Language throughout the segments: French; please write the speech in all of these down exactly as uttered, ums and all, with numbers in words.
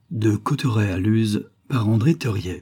De Cauterets à Luz par André Theuriet.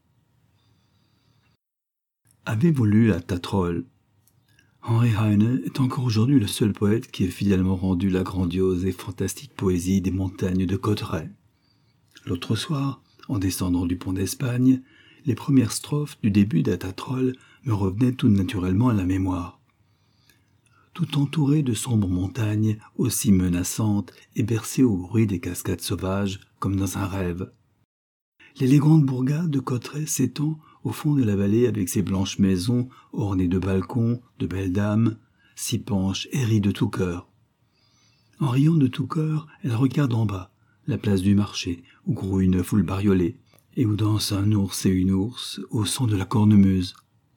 Avez-vous lu à Tatrol? Henri Heine est encore aujourd'hui le seul poète qui ait fidèlement rendu la grandiose et fantastique poésie des montagnes de Cauterets. L'autre soir, en descendant du pont d'Espagne, les premières strophes du début d'Atatrol me revenaient tout naturellement à la mémoire. Tout entouré de sombres montagnes, aussi menaçantes et bercées au bruit des cascades sauvages, comme dans un rêve. L'élégante bourgade de Cauterets s'étend au fond de la vallée avec ses blanches maisons ornées de balcons, de belles dames, s'y penche et rit de tout cœur. En riant de tout cœur, elle regarde en bas, la place du marché, où grouille une foule bariolée, et où dansent un ours et une ours au son de la cornemuse.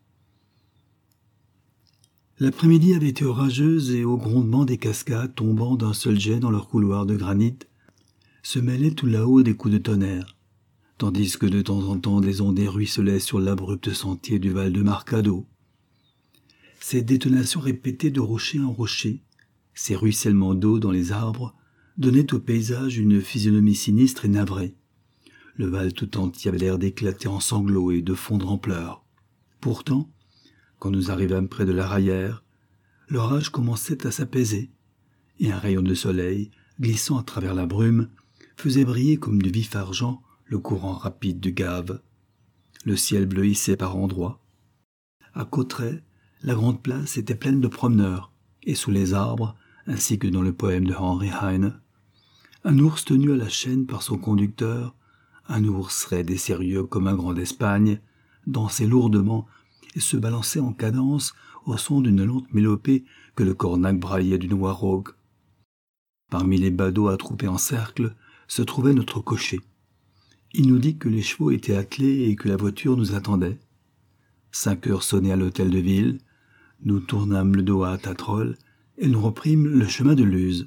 L'après-midi avait été orageuse et au grondement des cascades tombant d'un seul jet dans leur couloir de granit, se mêlaient tout là-haut des coups de tonnerre, tandis que de temps en temps des ondées ruisselaient sur l'abrupt sentier du Val de Marcado. Ces détonations répétées de rocher en rocher, ces ruissellements d'eau dans les arbres, donnaient au paysage une physionomie sinistre et navrée. Le Val tout entier avait l'air d'éclater en sanglots et de fondre en pleurs. Pourtant, quand nous arrivâmes près de la Rayère, l'orage commençait à s'apaiser, et un rayon de soleil, glissant à travers la brume, faisait briller comme du vif argent le courant rapide du Gave. Le ciel bleuissait par endroits. À Cauterets, la grande place était pleine de promeneurs, et sous les arbres, ainsi que dans le poème de Henri Heine, un ours tenu à la chaîne par son conducteur, un ours raide et sérieux comme un grand d'Espagne, dansait lourdement et se balançait en cadence au son d'une lente mélopée que le cornac braillait d'une voix rauque. Parmi les badauds attroupés en cercle se trouvait notre cocher. Il nous dit que les chevaux étaient attelés et que la voiture nous attendait. Cinq heures sonnaient à l'hôtel de ville, nous tournâmes le dos à Tatrol et nous reprîmes le chemin de Luz.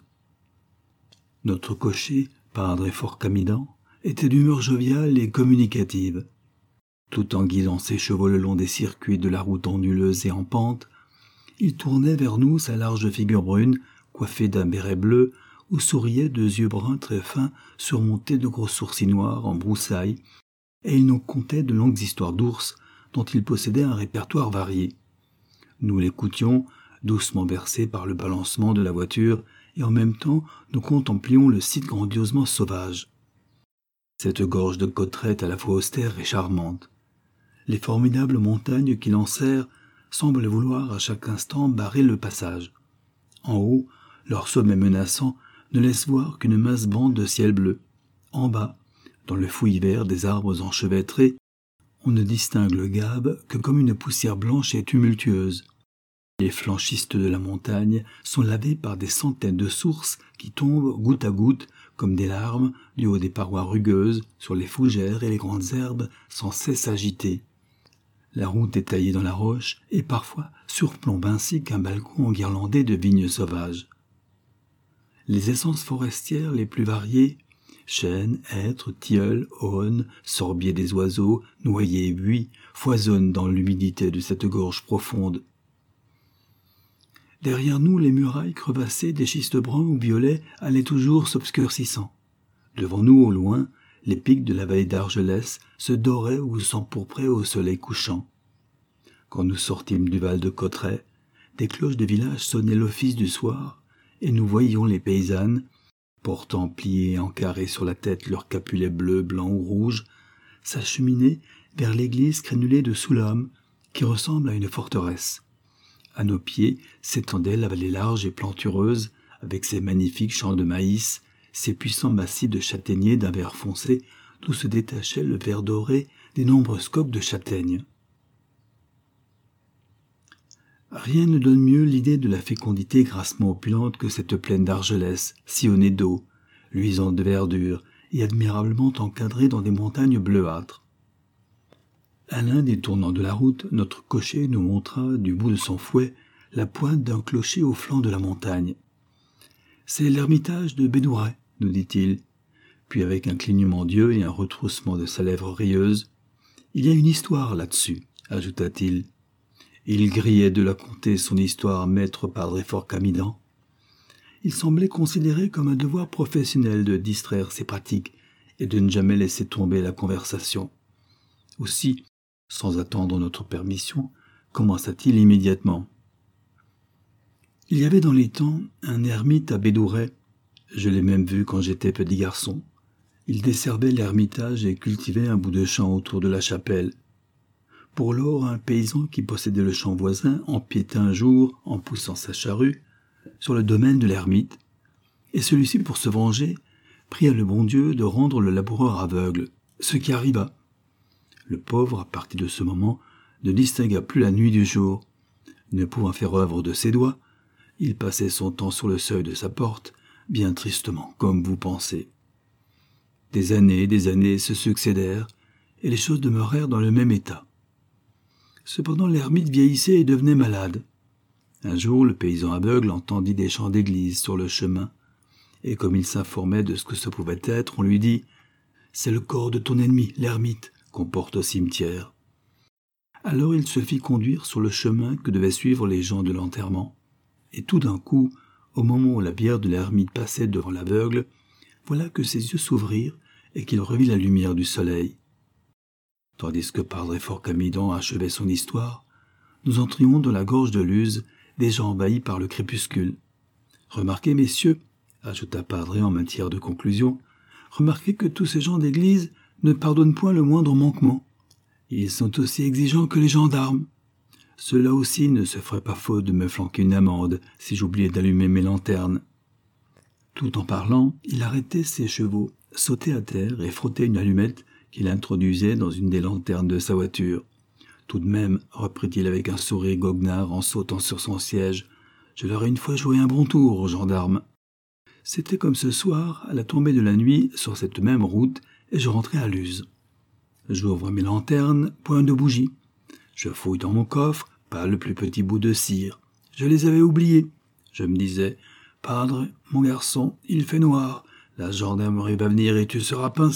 Notre cocher, padre et fort camidan, était d'humeur joviale et communicative. Tout en guidant ses chevaux le long des circuits de la route onduleuse et en pente, il tournait vers nous sa large figure brune, coiffée d'un béret bleu, où souriaient deux yeux bruns très fins surmontés de gros sourcils noirs en broussailles, et il nous contait de longues histoires d'ours dont il possédait un répertoire varié. Nous l'écoutions, doucement bercés par le balancement de la voiture, et en même temps nous contemplions le site grandiosement sauvage. Cette gorge de Cauterets est à la fois austère et charmante. Les formidables montagnes qui l'enserrent semblent vouloir à chaque instant barrer le passage. En haut, leur sommet menaçant ne laisse voir qu'une mince bande de ciel bleu. En bas, dans le fouillis vert des arbres enchevêtrés, on ne distingue le Gave que comme une poussière blanche et tumultueuse. Les flancs schistes de la montagne sont lavés par des centaines de sources qui tombent goutte à goutte comme des larmes du haut des parois rugueuses sur les fougères et les grandes herbes sans cesse agitées. La route est taillée dans la roche et parfois surplombe ainsi qu'un balcon enguirlandé de vignes sauvages. Les essences forestières les plus variées, chênes, hêtres, tilleuls, aunes, sorbiers des oiseaux, noyers et buis, foisonnent dans l'humidité de cette gorge profonde. Derrière nous, les murailles crevassées des schistes bruns ou violets allaient toujours s'obscurcissant. Devant nous, au loin, les pics de la vallée d'Argelès se doraient ou s'empourpraient au soleil couchant. Quand nous sortîmes du Val de Cauterets, des cloches de village sonnaient l'office du soir, et nous voyions les paysannes, portant pliés en carré sur la tête leurs capulets bleus, blancs ou rouges, s'acheminer vers l'église crénelée de Soulhomme, qui ressemble à une forteresse. À nos pieds s'étendait la vallée large et plantureuse, avec ses magnifiques champs de maïs, ses puissants massifs de châtaigniers d'un vert foncé, d'où se détachait le vert doré des nombreuses coques de châtaignes. Rien ne donne mieux l'idée de la fécondité grassement opulente que cette plaine d'Argelès, sillonnée d'eau, luisante de verdure et admirablement encadrée dans des montagnes bleuâtres. À l'un des tournants de la route, notre cocher nous montra, du bout de son fouet, la pointe d'un clocher au flanc de la montagne. « C'est l'ermitage de Bédouret, » nous dit-il, puis avec un clignement d'yeux et un retroussement de sa lèvre rieuse, « Il y a une histoire là-dessus, » ajouta-t-il. Il grillait de la conter son histoire maître padre fort camidan. Il semblait considérer comme un devoir professionnel de distraire ses pratiques et de ne jamais laisser tomber la conversation. Aussi, sans attendre notre permission, commença-t-il immédiatement. Il y avait dans les temps un ermite à Bédouret. Je l'ai même vu quand j'étais petit garçon. Il desservait l'ermitage et cultivait un bout de champ autour de la chapelle. Pour lors, un paysan qui possédait le champ voisin empiéta un jour, en poussant sa charrue, sur le domaine de l'ermite, et celui-ci, pour se venger, pria le bon Dieu de rendre le laboureur aveugle, ce qui arriva. Le pauvre, à partir de ce moment, ne distingua plus la nuit du jour. Ne pouvant faire œuvre de ses doigts, il passait son temps sur le seuil de sa porte, bien tristement, comme vous pensez. Des années et des années se succédèrent, et les choses demeurèrent dans le même état. Cependant, l'ermite vieillissait et devenait malade. Un jour, le paysan aveugle entendit des chants d'église sur le chemin, et comme il s'informait de ce que ce pouvait être, on lui dit « C'est le corps de ton ennemi, l'ermite, qu'on porte au cimetière. » Alors il se fit conduire sur le chemin que devaient suivre les gens de l'enterrement. Et tout d'un coup, au moment où la bière de l'ermite passait devant l'aveugle, voilà que ses yeux s'ouvrirent et qu'il revit la lumière du soleil. Tandis que Padre Forcamidon achevait son histoire, nous entrions dans la gorge de Luz, déjà envahie par le crépuscule. « Remarquez, messieurs, » ajouta Padre en matière de conclusion, « remarquez que tous ces gens d'église ne pardonnent point le moindre manquement. Ils sont aussi exigeants que les gendarmes. Cela aussi ne se ferait pas faute de me flanquer une amende si j'oubliais d'allumer mes lanternes. » Tout en parlant, il arrêtait ses chevaux, sautait à terre et frottait une allumette qu'il introduisait dans une des lanternes de sa voiture. « Tout de même, reprit-il avec un sourire goguenard en sautant sur son siège, je leur ai une fois joué un bon tour aux gendarmes. » C'était comme ce soir, à la tombée de la nuit, sur cette même route, et je rentrais à Luz. J'ouvre mes lanternes, point de bougie. Je fouille dans mon coffre, pas le plus petit bout de cire. Je les avais oubliés. Je me disais, « Padre, mon garçon, il fait noir. La gendarmerie va venir et tu seras pincé. »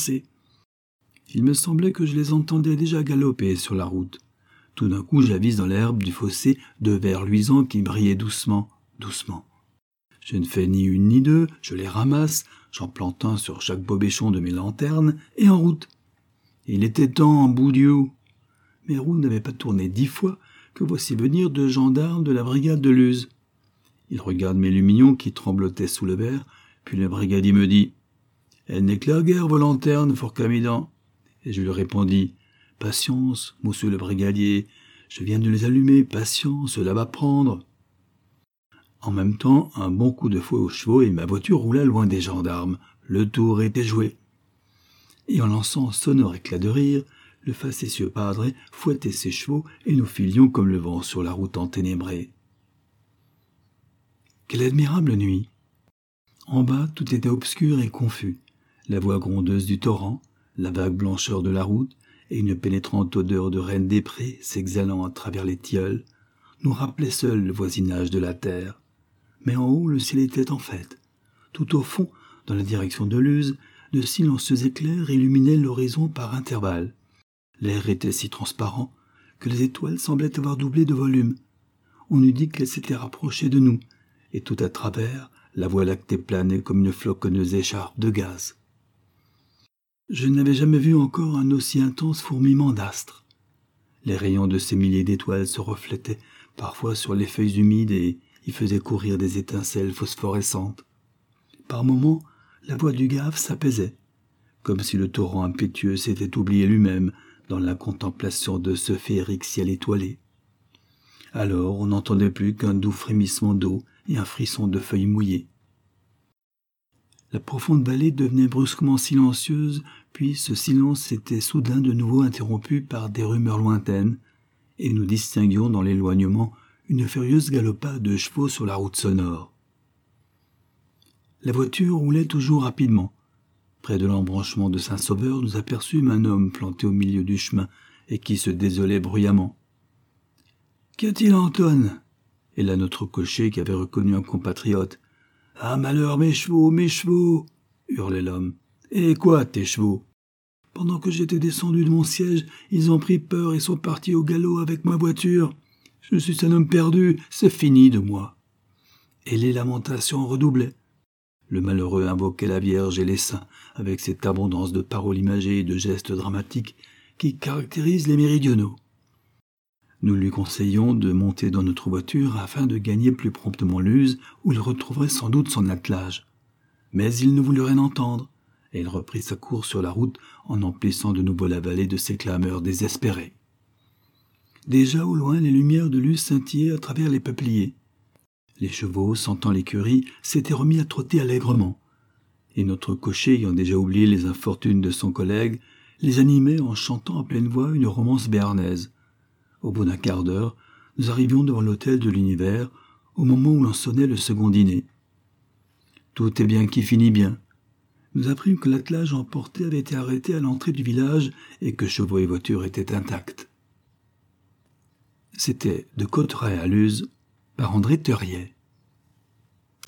Il me semblait que je les entendais déjà galoper sur la route. Tout d'un coup, j'avise dans l'herbe du fossé deux vers luisants qui brillaient doucement, doucement. Je ne fais ni une ni deux, je les ramasse, j'en plante un sur chaque bobichon de mes lanternes, et en route. Il était temps, Boudiou. Mes roues n'avaient pas tourné dix fois que voici venir deux gendarmes de la brigade de Luz. Ils regardent mes lumignons qui tremblotaient sous le verre, puis le brigadier me dit « Elle n'éclaire guère vos lanternes, Forcamidon. » Et je lui répondis « Patience, monsieur le brigadier, je viens de les allumer, patience, cela va prendre. » En même temps, un bon coup de fouet aux chevaux et ma voiture roula loin des gendarmes. Le tour était joué. Et en lançant un sonore éclat de rire, le facétieux padre fouettait ses chevaux et nous filions comme le vent sur la route enténébrée. Quelle admirable nuit! En bas, tout était obscur et confus. La voix grondeuse du torrent, la vague blancheur de la route et une pénétrante odeur de reine des prés s'exhalant à travers les tilleuls nous rappelaient seuls le voisinage de la terre. Mais en haut, le ciel était en fête. Tout au fond, dans la direction de Luz, de silencieux éclairs illuminaient l'horizon par intervalles. L'air était si transparent que les étoiles semblaient avoir doublé de volume. On eût dit qu'elles s'étaient rapprochées de nous, et tout à travers, la voie lactée planait comme une floconneuse écharpe de gaz. Je n'avais jamais vu encore un aussi intense fourmillement d'astres. Les rayons de ces milliers d'étoiles se reflétaient parfois sur les feuilles humides et y faisaient courir des étincelles phosphorescentes. Par moments, la voix du gave s'apaisait, comme si le torrent impétueux s'était oublié lui-même dans la contemplation de ce féerique ciel étoilé. Alors on n'entendait plus qu'un doux frémissement d'eau et un frisson de feuilles mouillées. La profonde vallée devenait brusquement silencieuse, puis ce silence était soudain de nouveau interrompu par des rumeurs lointaines, et nous distinguions dans l'éloignement une furieuse galopade de chevaux sur la route sonore. La voiture roulait toujours rapidement. Près de l'embranchement de Saint-Sauveur, nous aperçûmes un homme planté au milieu du chemin et qui se désolait bruyamment. « Qu'y a-t-il, Anton ?» Et là notre cocher qui avait reconnu un compatriote. « Ah, malheur, mes chevaux, mes chevaux !» hurlait l'homme. « Et quoi, tes chevaux ?» Pendant que j'étais descendu de mon siège, ils ont pris peur et sont partis au galop avec ma voiture. Je suis un homme perdu, c'est fini de moi. » Et les lamentations redoublaient. Le malheureux invoquait la Vierge et les saints avec cette abondance de paroles imagées et de gestes dramatiques qui caractérisent les méridionaux. Nous lui conseillions de monter dans notre voiture afin de gagner plus promptement Luz, où il retrouverait sans doute son attelage. Mais il ne voulut rien entendre, et il reprit sa course sur la route en emplissant de nouveau la vallée de ses clameurs désespérées. Déjà au loin, les lumières de Luz scintillaient à travers les peupliers. Les chevaux, sentant l'écurie, s'étaient remis à trotter allègrement, et notre cocher, ayant déjà oublié les infortunes de son collègue, les animait en chantant à pleine voix une romance béarnaise. Au bout d'un quart d'heure, nous arrivions devant l'hôtel de l'Univers, au moment où l'on sonnait le second dîner. Tout est bien qui finit bien. Nous apprîmes que l'attelage emporté avait été arrêté à l'entrée du village et que chevaux et voitures étaient intacts. C'était de Cauterets à Luz, par André Theuriet.